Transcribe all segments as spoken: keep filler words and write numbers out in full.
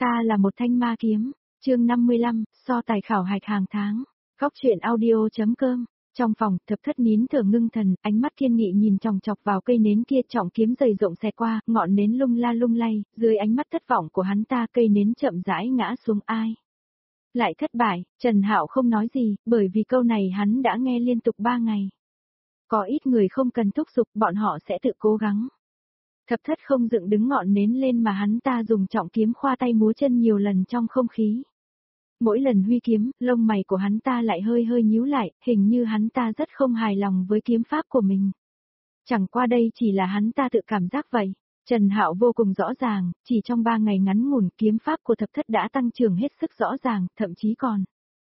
Ta là một thanh ma kiếm, chương năm mươi lăm, so tài khảo hạch hàng tháng. Góc truyện audio.com. Trong phòng, Thập Thất nín thở ngưng thần, ánh mắt kiên nghị nhìn chòng chọc vào cây nến kia, trọng kiếm dày rộng xẹt qua, ngọn nến lung la lung lay, dưới ánh mắt thất vọng của hắn ta, cây nến chậm rãi ngã xuống. Ai? Lại thất bại. Trần Hạo không nói gì, bởi vì câu này hắn đã nghe liên tục ba ngày. Có ít người không cần thúc giục, bọn họ sẽ tự cố gắng. Thập Thất không dựng đứng ngọn nến lên mà hắn ta dùng trọng kiếm khoa tay múa chân nhiều lần trong không khí. Mỗi lần huy kiếm, lông mày của hắn ta lại hơi hơi nhíu lại, hình như hắn ta rất không hài lòng với kiếm pháp của mình. Chẳng qua đây chỉ là hắn ta tự cảm giác vậy. Trần Hạo vô cùng rõ ràng, chỉ trong ba ngày ngắn ngủn kiếm pháp của Thập Thất đã tăng trưởng hết sức rõ ràng, thậm chí còn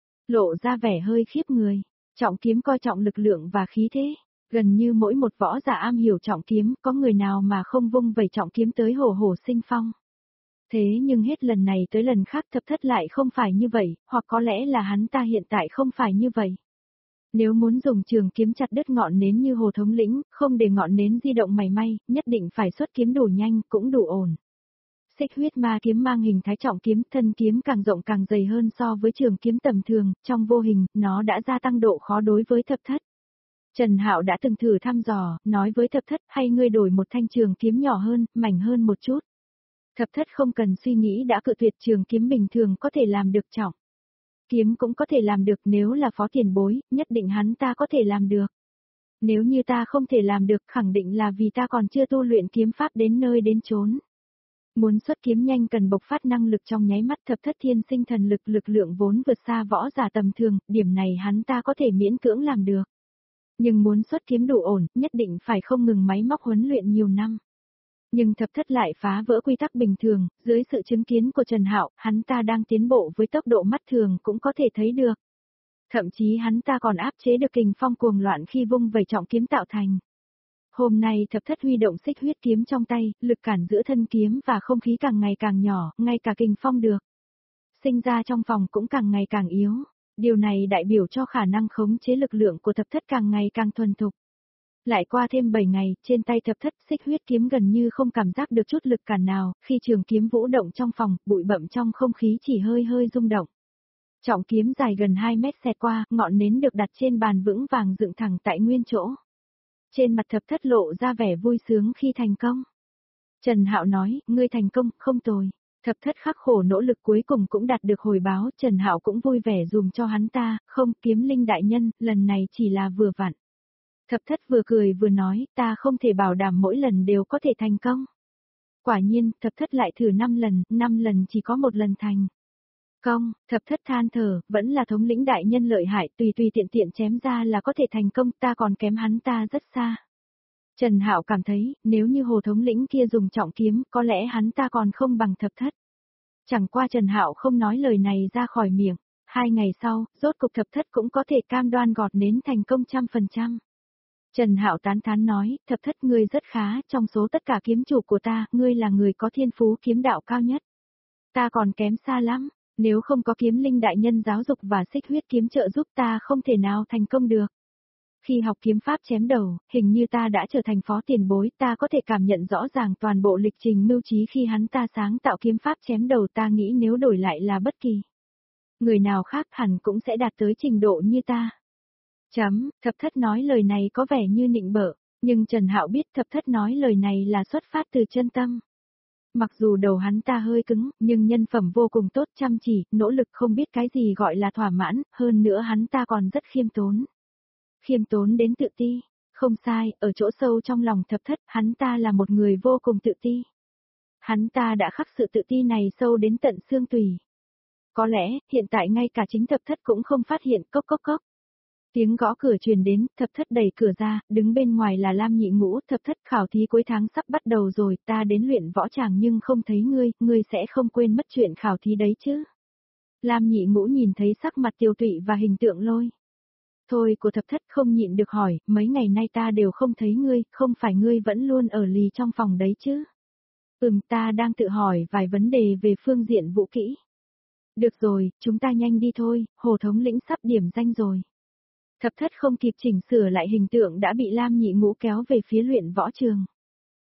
lộ ra vẻ hơi khiếp người. Trọng kiếm coi trọng lực lượng và khí thế. Gần như mỗi một võ giả am hiểu trọng kiếm, có người nào mà không vung vẩy trọng kiếm tới hổ hổ sinh phong. Thế nhưng hết lần này tới lần khác Thập Thất lại không phải như vậy, hoặc có lẽ là hắn ta hiện tại không phải như vậy. Nếu muốn dùng trường kiếm chặt đứt ngọn nến như Hồ thống lĩnh, không để ngọn nến di động mảy may, nhất định phải xuất kiếm đủ nhanh, cũng đủ ổn. Xích huyết ma kiếm mang hình thái trọng kiếm, thân kiếm càng rộng càng dày hơn so với trường kiếm tầm thường, trong vô hình, nó đã gia tăng độ khó đối với Thập Thất. Trần Hạo đã từng thử thăm dò, nói với Thập Thất hay ngươi đổi một thanh trường kiếm nhỏ hơn, mảnh hơn một chút. Thập Thất không cần suy nghĩ đã cự tuyệt, trường kiếm bình thường có thể làm được trọng. Kiếm cũng có thể làm được, nếu là phó tiền bối, nhất định hắn ta có thể làm được. Nếu như ta không thể làm được, khẳng định là vì ta còn chưa tu luyện kiếm pháp đến nơi đến chốn. Muốn xuất kiếm nhanh cần bộc phát năng lực trong nháy mắt. Thập Thất thiên sinh thần lực, lực lượng vốn vượt xa võ giả tầm thường, điểm này hắn ta có thể miễn cưỡng làm được. Nhưng muốn xuất kiếm đủ ổn, nhất định phải không ngừng máy móc huấn luyện nhiều năm. Nhưng Thập Thất lại phá vỡ quy tắc bình thường, dưới sự chứng kiến của Trần Hạo, hắn ta đang tiến bộ với tốc độ mắt thường cũng có thể thấy được. Thậm chí hắn ta còn áp chế được kình phong cuồng loạn khi vung vẩy trọng kiếm tạo thành. Hôm nay Thập Thất huy động xích huyết kiếm trong tay, lực cản giữa thân kiếm và không khí càng ngày càng nhỏ, ngay cả kình phong được sinh ra trong phòng cũng càng ngày càng yếu. Điều này đại biểu cho khả năng khống chế lực lượng của Thập Thất càng ngày càng thuần thục. Lại qua thêm bảy ngày, trên tay Thập Thất xích huyết kiếm gần như không cảm giác được chút lực cản nào, khi trường kiếm vũ động trong phòng, bụi bặm trong không khí chỉ hơi hơi rung động. Trọng kiếm dài gần hai mét xẹt qua, ngọn nến được đặt trên bàn vững vàng dựng thẳng tại nguyên chỗ. Trên mặt Thập Thất lộ ra vẻ vui sướng khi thành công. Trần Hạo nói, ngươi thành công, không tồi. Thập Thất khắc khổ nỗ lực cuối cùng cũng đạt được hồi báo, Trần Hạo cũng vui vẻ dùm cho hắn ta, không, kiếm linh đại nhân, lần này chỉ là vừa vặn. Thập Thất vừa cười vừa nói, ta không thể bảo đảm mỗi lần đều có thể thành công. Quả nhiên, Thập Thất lại thử năm lần, năm lần chỉ có một lần thành công. Thập Thất than thở, vẫn là thống lĩnh đại nhân lợi hại, tùy tùy tiện tiện chém ra là có thể thành công, ta còn kém hắn ta rất xa. Trần Hạo cảm thấy, nếu như Hồ thống lĩnh kia dùng trọng kiếm, có lẽ hắn ta còn không bằng Thập Thất. Chẳng qua Trần Hạo không nói lời này ra khỏi miệng. Hai ngày sau, rốt cục Thập Thất cũng có thể cam đoan gọt nến thành công trăm phần trăm. Trần Hạo tán thán nói, Thập Thất ngươi rất khá, trong số tất cả kiếm chủ của ta, ngươi là người có thiên phú kiếm đạo cao nhất. Ta còn kém xa lắm, nếu không có kiếm linh đại nhân giáo dục và xích huyết kiếm trợ giúp ta không thể nào thành công được. Khi học kiếm pháp chém đầu, hình như ta đã trở thành phó tiền bối, ta có thể cảm nhận rõ ràng toàn bộ lịch trình mưu trí khi hắn ta sáng tạo kiếm pháp chém đầu, ta nghĩ nếu đổi lại là bất kỳ người nào khác hẳn cũng sẽ đạt tới trình độ như ta. Chấm, Thập Thất nói lời này có vẻ như nịnh bợ, nhưng Trần Hạo biết Thập Thất nói lời này là xuất phát từ chân tâm. Mặc dù đầu hắn ta hơi cứng, nhưng nhân phẩm vô cùng tốt, chăm chỉ, nỗ lực, không biết cái gì gọi là thỏa mãn, hơn nữa hắn ta còn rất khiêm tốn. Khiêm tốn đến tự ti, không sai, ở chỗ sâu trong lòng Thập Thất, hắn ta là một người vô cùng tự ti. Hắn ta đã khắc sự tự ti này sâu đến tận xương tủy. Có lẽ, hiện tại ngay cả chính Thập Thất cũng không phát hiện, cốc cốc cốc. Tiếng gõ cửa truyền đến, Thập Thất đẩy cửa ra, đứng bên ngoài là Lam Nhị Ngũ. Thập Thất, khảo thí cuối tháng sắp bắt đầu rồi, ta đến luyện võ tràng nhưng không thấy ngươi, ngươi sẽ không quên mất chuyện khảo thí đấy chứ. Lam Nhị Ngũ nhìn thấy sắc mặt tiêu tụy và hình tượng lôi thôi của Thập Thất không nhịn được hỏi, mấy ngày nay ta đều không thấy ngươi, không phải ngươi vẫn luôn ở lì trong phòng đấy chứ? Ừm, ta đang tự hỏi vài vấn đề về phương diện vũ kỹ. Được rồi, chúng ta nhanh đi thôi, Hồ thống lĩnh sắp điểm danh rồi. Thập Thất không kịp chỉnh sửa lại hình tượng đã bị Lam Nhị Ngũ kéo về phía luyện võ trường.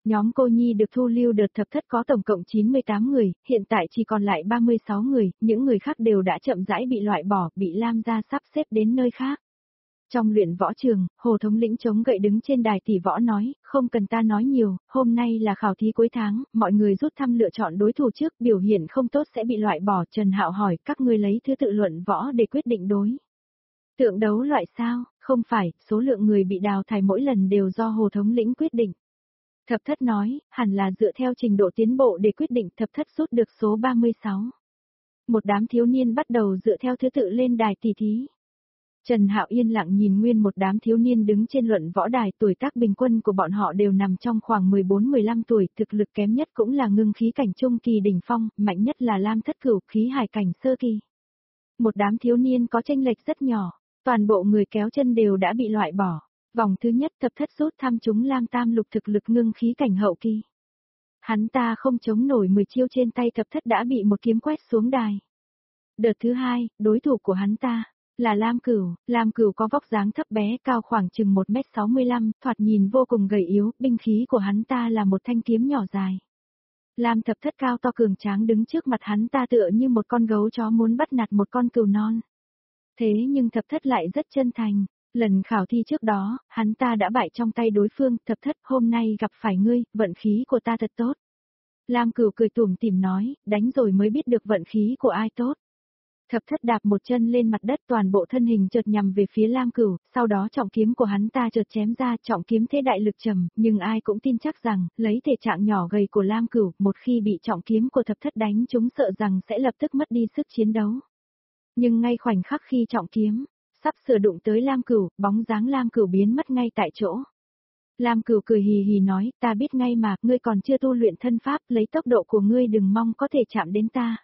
Nhóm cô nhi được thu lưu đợt thập thất có tổng cộng chín mươi tám người, hiện tại chỉ còn lại ba mươi sáu người, những người khác đều đã chậm rãi bị loại bỏ, bị Lam gia sắp xếp đến nơi khác. Trong luyện võ trường, Hồ thống lĩnh chống gậy đứng trên đài tỷ võ nói, không cần ta nói nhiều, hôm nay là khảo thí cuối tháng, mọi người rút thăm lựa chọn đối thủ trước, biểu hiện không tốt sẽ bị loại bỏ. Trần Hạo hỏi, các ngươi lấy thứ tự luận võ để quyết định đối tượng đấu loại sao? Không phải, số lượng người bị đào thải mỗi lần đều do Hồ thống lĩnh quyết định. Thập thất nói, hẳn là dựa theo trình độ tiến bộ để quyết định. Thập thất rút được số ba mươi sáu. Một đám thiếu niên bắt đầu dựa theo thứ tự lên đài tỷ thí. Trần Hạo yên lặng nhìn nguyên một đám thiếu niên đứng trên luận võ đài, tuổi tác bình quân của bọn họ đều nằm trong khoảng mười bốn mười lăm tuổi, thực lực kém nhất cũng là ngưng khí cảnh trung kỳ đỉnh phong, mạnh nhất là Lam thất cửu khí hải cảnh sơ kỳ. Một đám thiếu niên có chênh lệch rất nhỏ, toàn bộ người kéo chân đều đã bị loại bỏ. Vòng thứ nhất thập thất rút thăm chúng Lam tam lục thực lực ngưng khí cảnh hậu kỳ. Hắn ta không chống nổi mười chiêu trên tay thập thất đã bị một kiếm quét xuống đài. Đợt thứ hai, đối thủ của hắn ta là Lam Cửu. Lam Cửu có vóc dáng thấp bé, cao khoảng chừng một mét sáu mươi lăm, thoạt nhìn vô cùng gầy yếu, binh khí của hắn ta là một thanh kiếm nhỏ dài. Lam thập thất cao to cường tráng đứng trước mặt hắn ta tựa như một con gấu chó muốn bắt nạt một con cừu non. Thế nhưng thập thất lại rất chân thành. Lần khảo thi trước đó, hắn ta đã bại trong tay đối phương. Thập thất, hôm nay gặp phải ngươi, vận khí của ta thật tốt. Lam Cửu cười tủm tỉm nói, đánh rồi mới biết được vận khí của ai tốt. Thập thất đạp một chân lên mặt đất, toàn bộ thân hình chợt nhằm về phía Lam Cửu, sau đó trọng kiếm của hắn ta chợt chém ra, trọng kiếm thế đại lực trầm, nhưng ai cũng tin chắc rằng, lấy thể trạng nhỏ gầy của Lam Cửu, một khi bị trọng kiếm của thập thất đánh trúng sợ rằng sẽ lập tức mất đi sức chiến đấu. Nhưng ngay khoảnh khắc khi trọng kiếm sắp sửa đụng tới Lam Cửu, bóng dáng Lam Cửu biến mất ngay tại chỗ. Lam Cửu cười hì hì nói, ta biết ngay mà, ngươi còn chưa tu luyện thân pháp, lấy tốc độ của ngươi đừng mong có thể chạm đến ta.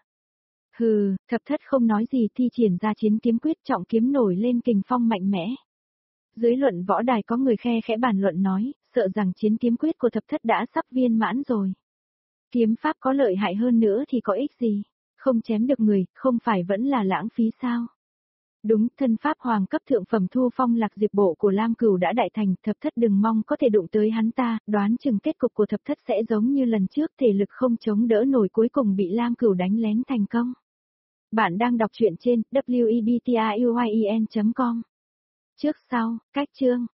Hừ, thập thất không nói gì, thi triển ra chiến kiếm quyết, trọng kiếm nổi lên kình phong mạnh mẽ. Dưới luận võ đài có người khe khẽ bàn luận nói, sợ rằng chiến kiếm quyết của thập thất đã sắp viên mãn rồi. Kiếm pháp có lợi hại hơn nữa thì có ích gì? Không chém được người, không phải vẫn là lãng phí sao? Đúng, thân pháp hoàng cấp thượng phẩm thu phong lạc diệp bộ của Lam Cửu đã đại thành, thập thất đừng mong có thể đụng tới hắn ta, đoán chừng kết cục của thập thất sẽ giống như lần trước, thể lực không chống đỡ nổi cuối cùng bị Lam Cửu đánh lén thành công. Bạn đang đọc truyện trên w e b t r u y e n chấm com. Trước sau, cách chương.